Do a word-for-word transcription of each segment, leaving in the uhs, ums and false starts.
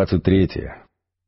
двадцать третье.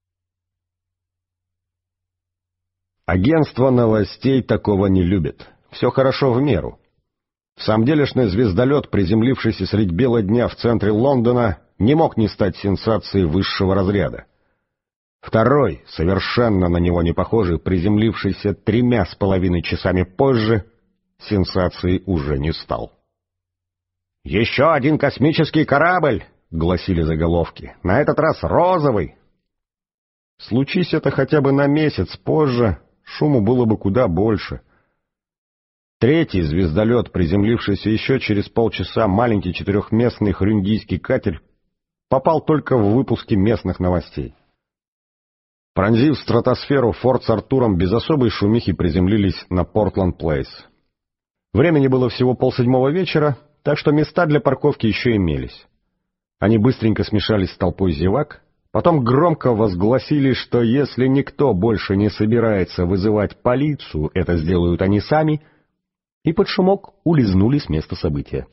Агентство новостей такого не любит. Все хорошо в меру. Самделишный звездолет, приземлившийся средь бела дня в центре Лондона, не мог не стать сенсацией высшего разряда. Второй, совершенно на него не похожий, приземлившийся тремя с половиной часами позже, сенсацией уже не стал. «Еще один космический корабль!» — гласили заголовки. «На этот раз розовый!» Случись это хотя бы на месяц позже, шуму было бы куда больше. Третий звездолет, приземлившийся еще через полчаса, маленький четырехместный хрюндийский катер, попал только в выпуски местных новостей. Пронзив стратосферу, Форд с Артуром без особой шумихи приземлились на Портленд-Плейс. Времени было всего полседьмого вечера, так что места для парковки еще имелись. Они быстренько смешались с толпой зевак, потом громко возгласили, что если никто больше не собирается вызывать полицию, это сделают они сами, и под шумок улизнули с места события.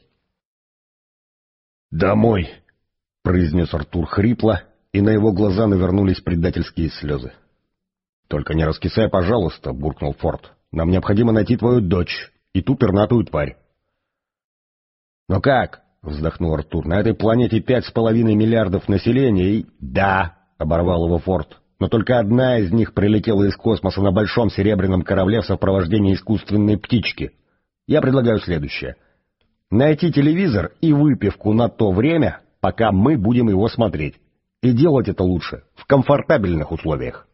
«Домой!» — произнес Артур хрипло, и на его глаза навернулись предательские слезы. «Только не раскисай, пожалуйста», — буркнул Форд. «Нам необходимо найти твою дочь и ту пернатую тварь». «Но как?» — вздохнул Артур. «На этой планете пять с половиной миллиардов населения и...» «Да», — оборвал его Форд, «но только одна из них прилетела из космоса на большом серебряном корабле в сопровождении искусственной птички. Я предлагаю следующее. Найти телевизор и выпивку на то время, пока мы будем его смотреть. И делать это лучше в комфортабельных условиях».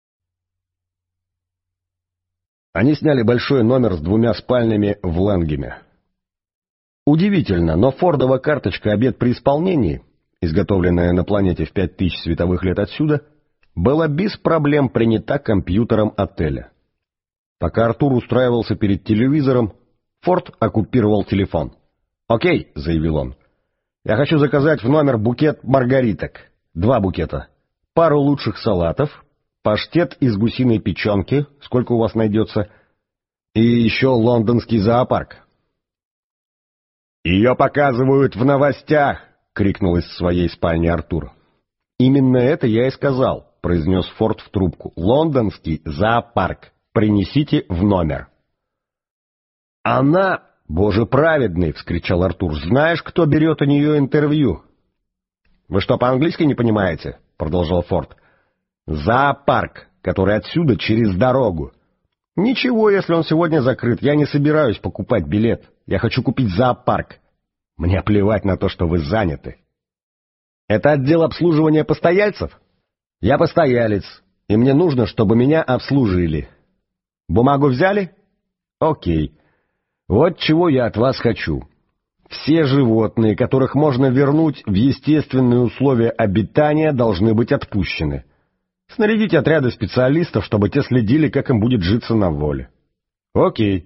Они сняли большой номер с двумя спальнями в Лэнгеме. Удивительно, но Фордова карточка «Обед при исполнении», изготовленная на планете в пять тысяч световых лет отсюда, была без проблем принята компьютером отеля. Пока Артур устраивался перед телевизором, Форд оккупировал телефон. «Окей», — заявил он, — «я хочу заказать в номер букет маргариток. Два букета. Пару лучших салатов, паштет из гусиной печенки, сколько у вас найдется, и еще лондонский зоопарк». «Ее показывают в новостях!» — крикнул из своей спальни Артур. «Именно это я и сказал», — произнес Форд в трубку. «Лондонский зоопарк. Принесите в номер». «Она... Боже праведный!» — вскричал Артур. «Знаешь, кто берет у нее интервью?» «Вы что, по-английски не понимаете?» — продолжал Форд. «Зоопарк, который отсюда через дорогу. Ничего, если он сегодня закрыт. Я не собираюсь покупать билет. Я хочу купить зоопарк. Мне плевать на то, что вы заняты». «Это отдел обслуживания постояльцев?» «Я постоялец, и мне нужно, чтобы меня обслужили. Бумагу взяли? Окей. Вот чего я от вас хочу. Все животные, которых можно вернуть в естественные условия обитания, должны быть отпущены. Снарядите отряды специалистов, чтобы те следили, как им будет житься на воле». «Окей».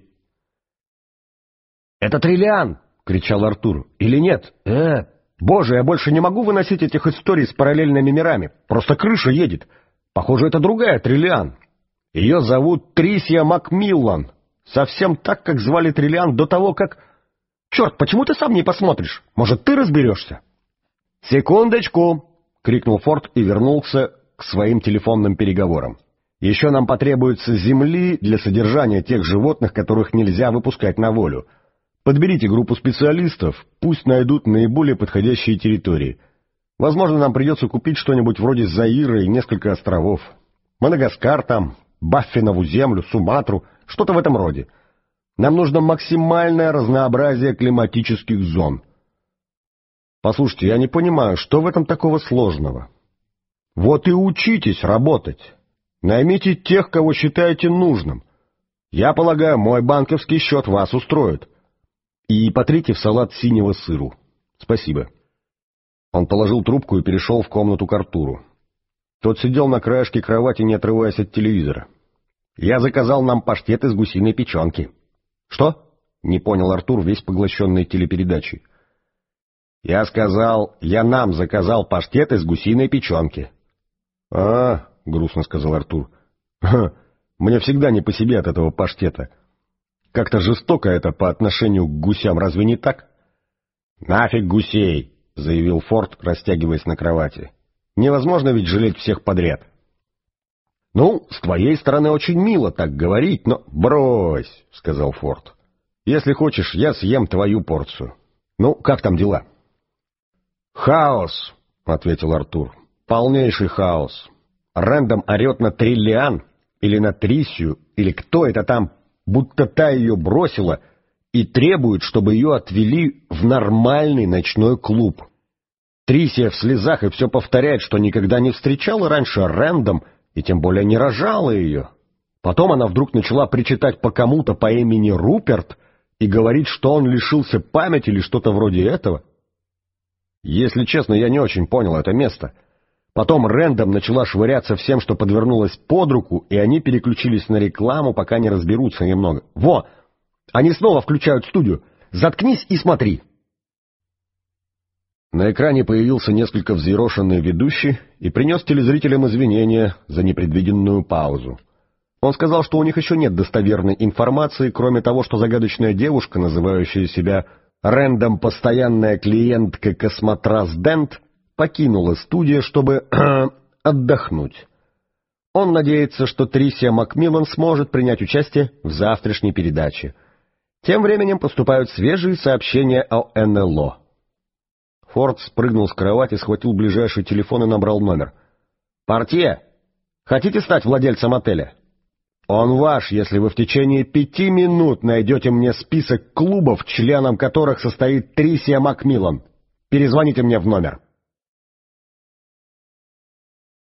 «Это Триллиан!» — кричал Артур. «Или нет? Э, боже, я больше не могу выносить этих историй с параллельными мирами. Просто крыша едет. Похоже, это другая Триллиан. Ее зовут Трисия Макмиллан. Совсем так, как звали Триллиан до того, как... Черт, почему ты сам не посмотришь? Может, ты разберешься?» «Секундочку!» — крикнул Форд и вернулся к своим телефонным переговорам. «Еще нам потребуется земли для содержания тех животных, которых нельзя выпускать на волю. Подберите группу специалистов, пусть найдут наиболее подходящие территории. Возможно, нам придется купить что-нибудь вроде Заира и несколько островов. Мадагаскар там, Баффинову землю, Суматру, что-то в этом роде. Нам нужно максимальное разнообразие климатических зон». «Послушайте, я не понимаю, что в этом такого сложного?» «Вот и учитесь работать. Наймите тех, кого считаете нужным. Я полагаю, мой банковский счет вас устроит. И потрите в салат синего сыру. Спасибо». Он положил трубку и перешел в комнату к Артуру. Тот сидел на краешке кровати, не отрываясь от телевизора. «Я заказал нам паштет из гусиной печенки». «Что?» — не понял Артур, весь поглощенный телепередачей. «Я сказал, я нам заказал паштет из гусиной печенки». «А, — грустно сказал Артур, — мне всегда не по себе от этого паштета. Как-то жестоко это по отношению к гусям, разве не так?» «Нафиг гусей!» — заявил Форд, растягиваясь на кровати. Невозможно ведь жалеть всех подряд. «Ну, с твоей стороны очень мило так говорить, но...» «Брось», — сказал Форд. «Если хочешь, я съем твою порцию. Ну, как там дела?» «Хаос», — ответил Артур. «Полнейший хаос. Рэндом орет на Триллиан или на Трисию, или кто это там, будто та ее бросила, и требует, чтобы ее отвели в нормальный ночной клуб. Трисия в слезах и все повторяет, что никогда не встречала раньше Рэндом, и тем более не рожала ее. Потом она вдруг начала причитать по кому-то по имени Руперт и говорить, что он лишился памяти или что-то вроде этого. Если честно, я не очень понял это место. Потом Рэндом начала швыряться всем, что подвернулось под руку, и они переключились на рекламу, пока не разберутся немного. Во! Они снова включают студию. Заткнись и смотри. На экране появился несколько взъерошенный ведущий и принес телезрителям извинения за непредвиденную паузу. Он сказал, что у них еще нет достоверной информации, кроме того, что загадочная девушка, называющая себя Рэндом постоянная клиентка Космотрас Дент, покинула студию, чтобы отдохнуть. Он надеется, что Трисия Макмиллан сможет принять участие в завтрашней передаче. Тем временем поступают свежие сообщения о эн эл о. Форд спрыгнул с кровати, схватил ближайший телефон и набрал номер. «Портье, хотите стать владельцем отеля? Он ваш, если вы в течение пяти минут найдете мне список клубов, членом которых состоит Трисия Макмиллан. Перезвоните мне в номер».